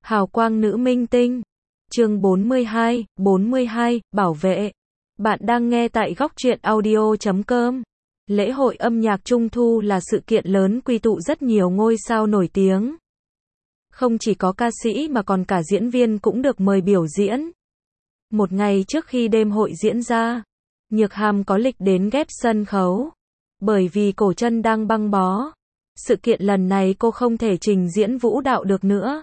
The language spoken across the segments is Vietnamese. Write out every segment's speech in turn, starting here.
Hào quang nữ minh tinh. Chương 42, bảo vệ. Bạn đang nghe tại góc truyện audio.com. Lễ hội âm nhạc Trung thu là sự kiện lớn quy tụ rất nhiều ngôi sao nổi tiếng. Không chỉ có ca sĩ mà còn cả diễn viên cũng được mời biểu diễn. Một ngày trước khi đêm hội diễn ra, Nhược Hàm có lịch đến ghép sân khấu. Bởi vì cổ chân đang băng bó, sự kiện lần này cô không thể trình diễn vũ đạo được nữa.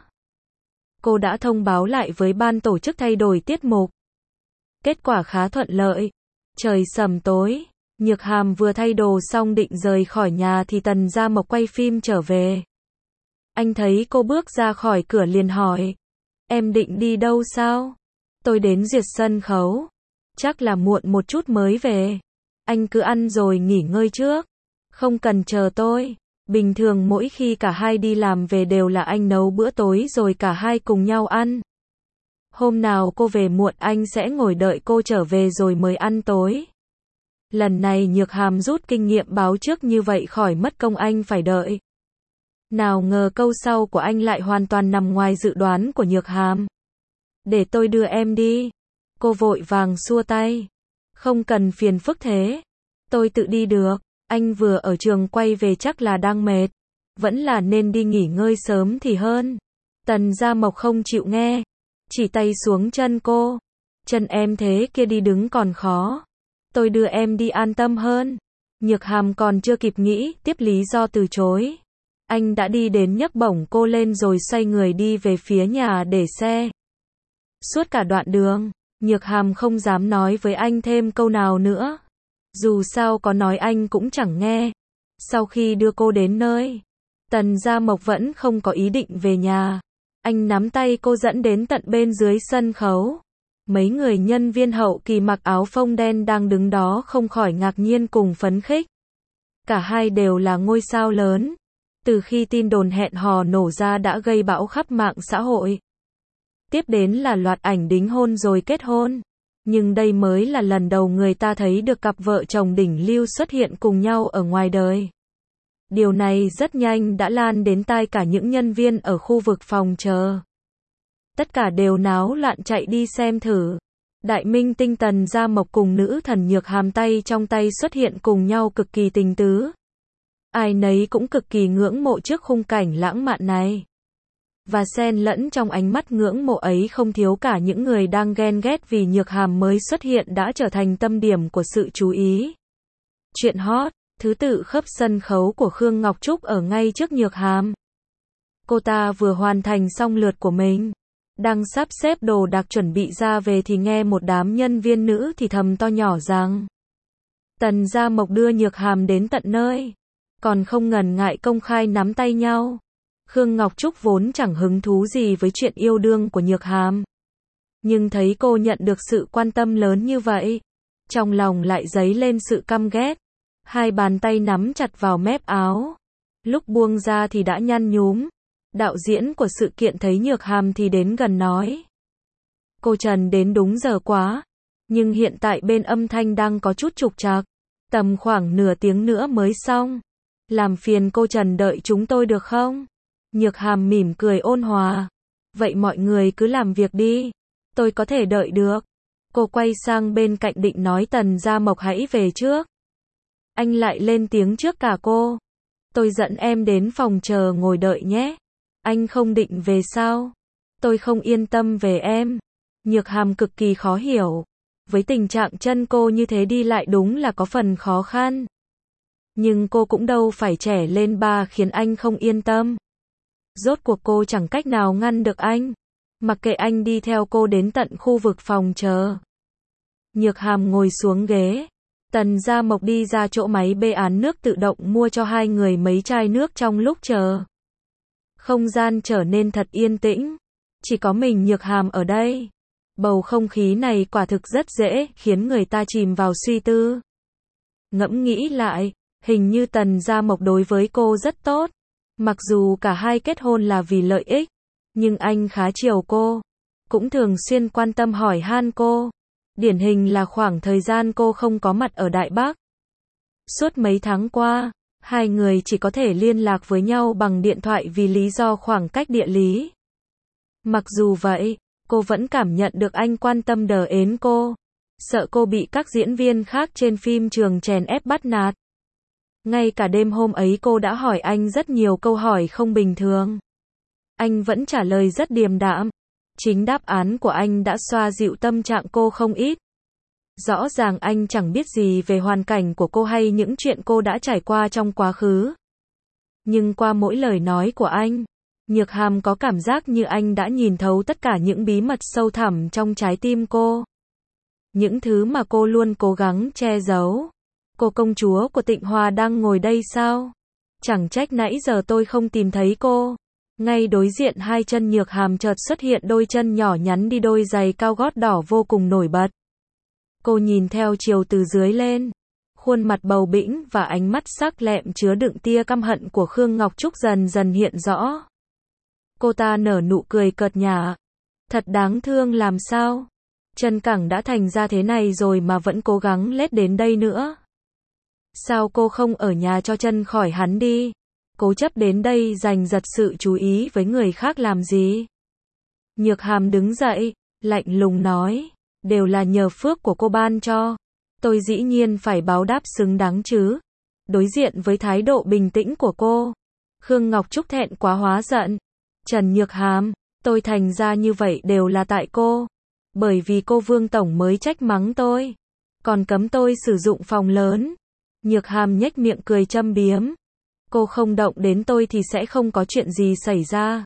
Cô đã thông báo lại với ban tổ chức thay đổi tiết mục. Kết quả khá thuận lợi. Trời sầm tối, Nhược Hàm vừa thay đồ xong định rời khỏi nhà thì Tần Gia Mộc quay phim trở về. Anh thấy cô bước ra khỏi cửa liền hỏi: "Em định đi đâu sao?" "Tôi đến duyệt sân khấu. Chắc là muộn một chút mới về. Anh cứ ăn rồi nghỉ ngơi trước. Không cần chờ tôi." Bình thường mỗi khi cả hai đi làm về đều là anh nấu bữa tối rồi cả hai cùng nhau ăn. Hôm nào cô về muộn anh sẽ ngồi đợi cô trở về rồi mới ăn tối. Lần này Nhược Hàm rút kinh nghiệm báo trước như vậy khỏi mất công anh phải đợi. Nào ngờ câu sau của anh lại hoàn toàn nằm ngoài dự đoán của Nhược Hàm. "Để tôi đưa em đi." Cô vội vàng xua tay. "Không cần phiền phức thế. Tôi tự đi được. Anh vừa ở trường quay về chắc là đang mệt. Vẫn là nên đi nghỉ ngơi sớm thì hơn." Tần Gia Mộc không chịu nghe. Chỉ tay xuống chân cô. "Chân em thế kia đi đứng còn khó. Tôi đưa em đi an tâm hơn." Nhược Hàm còn chưa kịp nghĩ tiếp lý do từ chối. Anh đã đi đến nhấc bổng cô lên rồi xoay người đi về phía nhà để xe. Suốt cả đoạn đường, Nhược Hàm không dám nói với anh thêm câu nào nữa. Dù sao có nói anh cũng chẳng nghe. Sau khi đưa cô đến nơi, Tần Gia Mộc vẫn không có ý định về nhà. Anh nắm tay cô dẫn đến tận bên dưới sân khấu. Mấy người nhân viên hậu kỳ mặc áo phông đen đang đứng đó không khỏi ngạc nhiên cùng phấn khích. Cả hai đều là ngôi sao lớn. Từ khi tin đồn hẹn hò nổ ra đã gây bão khắp mạng xã hội. Tiếp đến là loạt ảnh đính hôn rồi kết hôn. Nhưng đây mới là lần đầu người ta thấy được cặp vợ chồng đỉnh lưu xuất hiện cùng nhau ở ngoài đời. Điều này rất nhanh đã lan đến tai cả những nhân viên ở khu vực phòng chờ. Tất cả đều náo loạn chạy đi xem thử. Đại minh tinh Tần Gia Mộc cùng nữ thần Nhược Hàm tay trong tay xuất hiện cùng nhau cực kỳ tình tứ. Ai nấy cũng cực kỳ ngưỡng mộ trước khung cảnh lãng mạn này. Và xen lẫn trong ánh mắt ngưỡng mộ ấy không thiếu cả những người đang ghen ghét vì Nhược Hàm mới xuất hiện đã trở thành tâm điểm của sự chú ý. Chuyện hot, thứ tự khớp sân khấu của Khương Ngọc Trúc ở ngay trước Nhược Hàm. Cô ta vừa hoàn thành xong lượt của mình, đang sắp xếp đồ đạc chuẩn bị ra về thì nghe một đám nhân viên nữ thì thầm to nhỏ rằng Tần Gia Mộc đưa Nhược Hàm đến tận nơi, còn không ngần ngại công khai nắm tay nhau. Khương Ngọc Trúc vốn chẳng hứng thú gì với chuyện yêu đương của Nhược Hàm. Nhưng thấy cô nhận được sự quan tâm lớn như vậy, trong lòng lại dấy lên sự căm ghét. Hai bàn tay nắm chặt vào mép áo. Lúc buông ra thì đã nhăn nhúm. Đạo diễn của sự kiện thấy Nhược Hàm thì đến gần nói: "Cô Trần đến đúng giờ quá. Nhưng hiện tại bên âm thanh đang có chút trục trặc. Tầm khoảng nửa tiếng nữa mới xong. Làm phiền cô Trần đợi chúng tôi được không?" Nhược Hàm mỉm cười ôn hòa. "Vậy mọi người cứ làm việc đi. Tôi có thể đợi được." Cô quay sang bên cạnh định nói Tần Gia Mộc hãy về trước. Anh lại lên tiếng trước cả cô. "Tôi dẫn em đến phòng chờ ngồi đợi nhé. Anh không định về sao?" "Tôi không yên tâm về em." Nhược Hàm cực kỳ khó hiểu. Với tình trạng chân cô như thế đi lại đúng là có phần khó khăn. Nhưng cô cũng đâu phải trẻ lên ba khiến anh không yên tâm. Rốt cuộc cô chẳng cách nào ngăn được anh. Mặc kệ anh đi theo cô đến tận khu vực phòng chờ. Nhược Hàm ngồi xuống ghế. Tần Gia Mộc đi ra chỗ máy bê án nước tự động mua cho hai người mấy chai nước trong lúc chờ. Không gian trở nên thật yên tĩnh. Chỉ có mình Nhược Hàm ở đây. Bầu không khí này quả thực rất dễ khiến người ta chìm vào suy tư. Ngẫm nghĩ lại, hình như Tần Gia Mộc đối với cô rất tốt. Mặc dù cả hai kết hôn là vì lợi ích, nhưng anh khá chiều cô. Cũng thường xuyên quan tâm hỏi han cô. Điển hình là khoảng thời gian cô không có mặt ở Đại Bắc. Suốt mấy tháng qua, hai người chỉ có thể liên lạc với nhau bằng điện thoại vì lý do khoảng cách địa lý. Mặc dù vậy, cô vẫn cảm nhận được anh quan tâm đờ ến cô. Sợ cô bị các diễn viên khác trên phim trường chèn ép bắt nạt. Ngay cả đêm hôm ấy cô đã hỏi anh rất nhiều câu hỏi không bình thường. Anh vẫn trả lời rất điềm đạm. Chính đáp án của anh đã xoa dịu tâm trạng cô không ít. Rõ ràng anh chẳng biết gì về hoàn cảnh của cô hay những chuyện cô đã trải qua trong quá khứ. Nhưng qua mỗi lời nói của anh, Nhược Hàm có cảm giác như anh đã nhìn thấu tất cả những bí mật sâu thẳm trong trái tim cô. Những thứ mà cô luôn cố gắng che giấu. Cô công chúa của Tịnh Hòa đang ngồi đây sao? Chẳng trách nãy giờ tôi không tìm thấy cô. Ngay đối diện hai chân Nhược Hàm chợt xuất hiện đôi chân nhỏ nhắn đi đôi giày cao gót đỏ vô cùng nổi bật. Cô nhìn theo chiều từ dưới lên. Khuôn mặt bầu bĩnh và ánh mắt sắc lẹm chứa đựng tia căm hận của Khương Ngọc Trúc dần dần hiện rõ. Cô ta nở nụ cười cợt nhả. Thật đáng thương làm sao? Chân cẳng đã thành ra thế này rồi mà vẫn cố gắng lết đến đây nữa. Sao cô không ở nhà cho chân khỏi hắn đi? Cố chấp đến đây giành giật sự chú ý với người khác làm gì? Nhược Hàm đứng dậy, lạnh lùng nói. Đều là nhờ phước của cô ban cho. Tôi dĩ nhiên phải báo đáp xứng đáng chứ. Đối diện với thái độ bình tĩnh của cô, Khương Ngọc Trúc thẹn quá hóa giận. Trần Nhược Hàm, tôi thành ra như vậy đều là tại cô. Bởi vì cô Vương Tổng mới trách mắng tôi. Còn cấm tôi sử dụng phòng lớn. Nhược Hàm nhếch miệng cười châm biếm. Cô không động đến tôi thì sẽ không có chuyện gì xảy ra.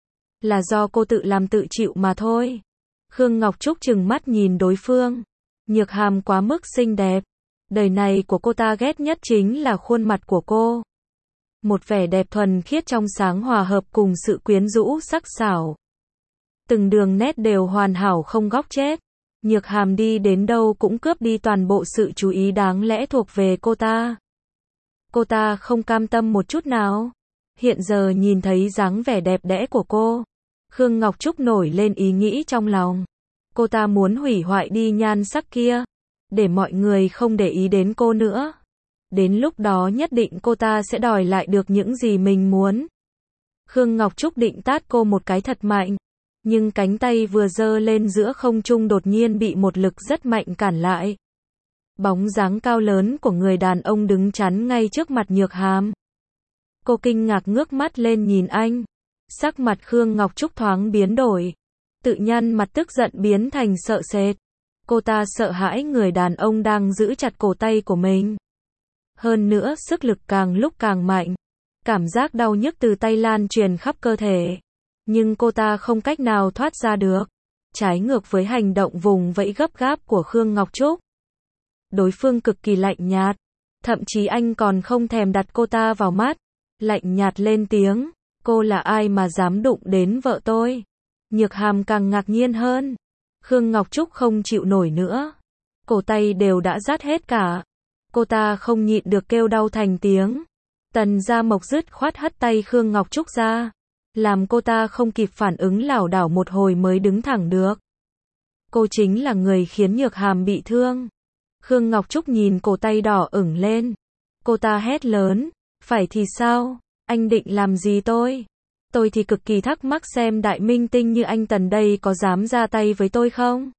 Là do cô tự làm tự chịu mà thôi. Khương Ngọc Trúc trừng mắt nhìn đối phương. Nhược Hàm quá mức xinh đẹp. Đời này của cô ta ghét nhất chính là khuôn mặt của cô. Một vẻ đẹp thuần khiết trong sáng hòa hợp cùng sự quyến rũ sắc sảo. Từng đường nét đều hoàn hảo không góc chết. Nhược Hàm đi đến đâu cũng cướp đi toàn bộ sự chú ý đáng lẽ thuộc về cô ta. Cô ta không cam tâm một chút nào. Hiện giờ nhìn thấy dáng vẻ đẹp đẽ của cô, Khương Ngọc Trúc nổi lên ý nghĩ trong lòng. Cô ta muốn hủy hoại đi nhan sắc kia, để mọi người không để ý đến cô nữa. Đến lúc đó nhất định cô ta sẽ đòi lại được những gì mình muốn. Khương Ngọc Trúc định tát cô một cái thật mạnh. Nhưng cánh tay vừa giơ lên giữa không trung đột nhiên bị một lực rất mạnh cản lại. Bóng dáng cao lớn của người đàn ông đứng chắn ngay trước mặt Nhược Hàm. Cô kinh ngạc ngước mắt lên nhìn anh. Sắc mặt Khương Ngọc Trúc thoáng biến đổi. Tự nhăn mặt tức giận biến thành sợ sệt. Cô ta sợ hãi người đàn ông đang giữ chặt cổ tay của mình. Hơn nữa sức lực càng lúc càng mạnh. Cảm giác đau nhức từ tay lan truyền khắp cơ thể. Nhưng cô ta không cách nào thoát ra được. Trái ngược với hành động vùng vẫy gấp gáp của Khương Ngọc Trúc. Đối phương cực kỳ lạnh nhạt. Thậm chí anh còn không thèm đặt cô ta vào mắt. Lạnh nhạt lên tiếng. Cô là ai mà dám đụng đến vợ tôi? Nhược Hàm càng ngạc nhiên hơn. Khương Ngọc Trúc không chịu nổi nữa. Cổ tay đều đã rát hết cả. Cô ta không nhịn được kêu đau thành tiếng. Tần Gia Mộc dứt khoát hất tay Khương Ngọc Trúc ra. Làm cô ta không kịp phản ứng lảo đảo một hồi mới đứng thẳng được. Cô chính là người khiến Nhược Hàm bị thương. Khương Ngọc Trúc nhìn cổ tay đỏ ửng lên. Cô ta hét lớn. Phải thì sao? Anh định làm gì tôi? Tôi thì cực kỳ thắc mắc xem đại minh tinh như anh Tần đây có dám ra tay với tôi không?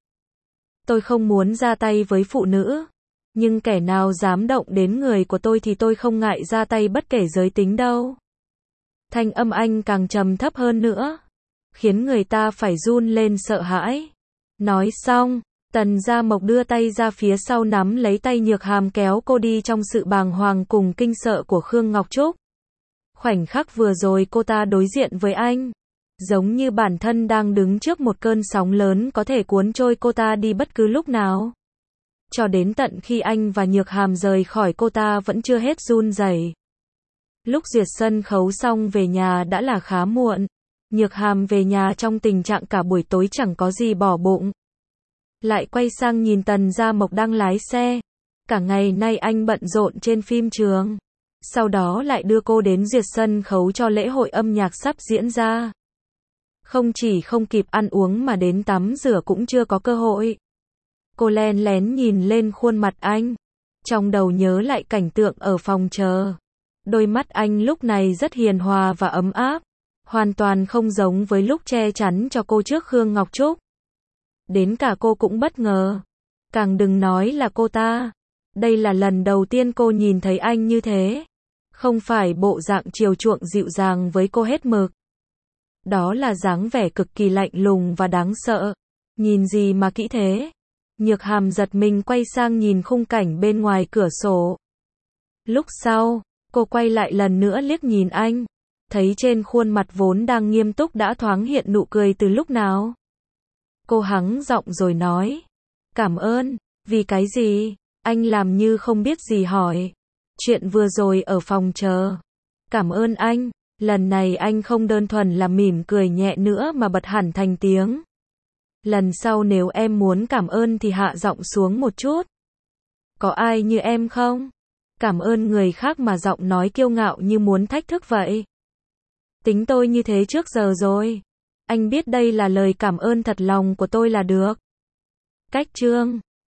Tôi không muốn ra tay với phụ nữ. Nhưng kẻ nào dám động đến người của tôi thì tôi không ngại ra tay bất kể giới tính đâu. Thanh âm anh càng trầm thấp hơn nữa. Khiến người ta phải run lên sợ hãi. Nói xong, Tần Gia Mộc đưa tay ra phía sau nắm lấy tay Nhược Hàm kéo cô đi trong sự bàng hoàng cùng kinh sợ của Khương Ngọc Trúc. Khoảnh khắc vừa rồi cô ta đối diện với anh. Giống như bản thân đang đứng trước một cơn sóng lớn có thể cuốn trôi cô ta đi bất cứ lúc nào. Cho đến tận khi anh và Nhược Hàm rời khỏi cô ta vẫn chưa hết run rẩy. Lúc duyệt sân khấu xong về nhà đã là khá muộn. Nhược Hàm về nhà trong tình trạng cả buổi tối chẳng có gì bỏ bụng. Lại quay sang nhìn Tần Gia Mộc đang lái xe. Cả ngày nay anh bận rộn trên phim trường. Sau đó lại đưa cô đến duyệt sân khấu cho lễ hội âm nhạc sắp diễn ra. Không chỉ không kịp ăn uống mà đến tắm rửa cũng chưa có cơ hội. Cô len lén nhìn lên khuôn mặt anh. Trong đầu nhớ lại cảnh tượng ở phòng chờ. Đôi mắt anh lúc này rất hiền hòa và ấm áp. Hoàn toàn không giống với lúc che chắn cho cô trước Khương Ngọc Trúc. Đến cả cô cũng bất ngờ. Càng đừng nói là cô ta. Đây là lần đầu tiên cô nhìn thấy anh như thế. Không phải bộ dạng chiều chuộng dịu dàng với cô hết mực. Đó là dáng vẻ cực kỳ lạnh lùng và đáng sợ. Nhìn gì mà kỹ thế? Nhược Hàm giật mình quay sang nhìn khung cảnh bên ngoài cửa sổ. Lúc sau, cô quay lại lần nữa liếc nhìn anh. Thấy trên khuôn mặt vốn đang nghiêm túc đã thoáng hiện nụ cười từ lúc nào. Cô hắng giọng rồi nói. Cảm ơn. Vì cái gì? Anh làm như không biết gì hỏi. Chuyện vừa rồi ở phòng chờ. Cảm ơn anh. Lần này anh không đơn thuần là mỉm cười nhẹ nữa mà bật hẳn thành tiếng. Lần sau nếu em muốn cảm ơn thì hạ giọng xuống một chút. Có ai như em không? Cảm ơn người khác mà giọng nói kiêu ngạo như muốn thách thức vậy. Tính tôi như thế trước giờ rồi. Anh biết đây là lời cảm ơn thật lòng của tôi là được. Cách chương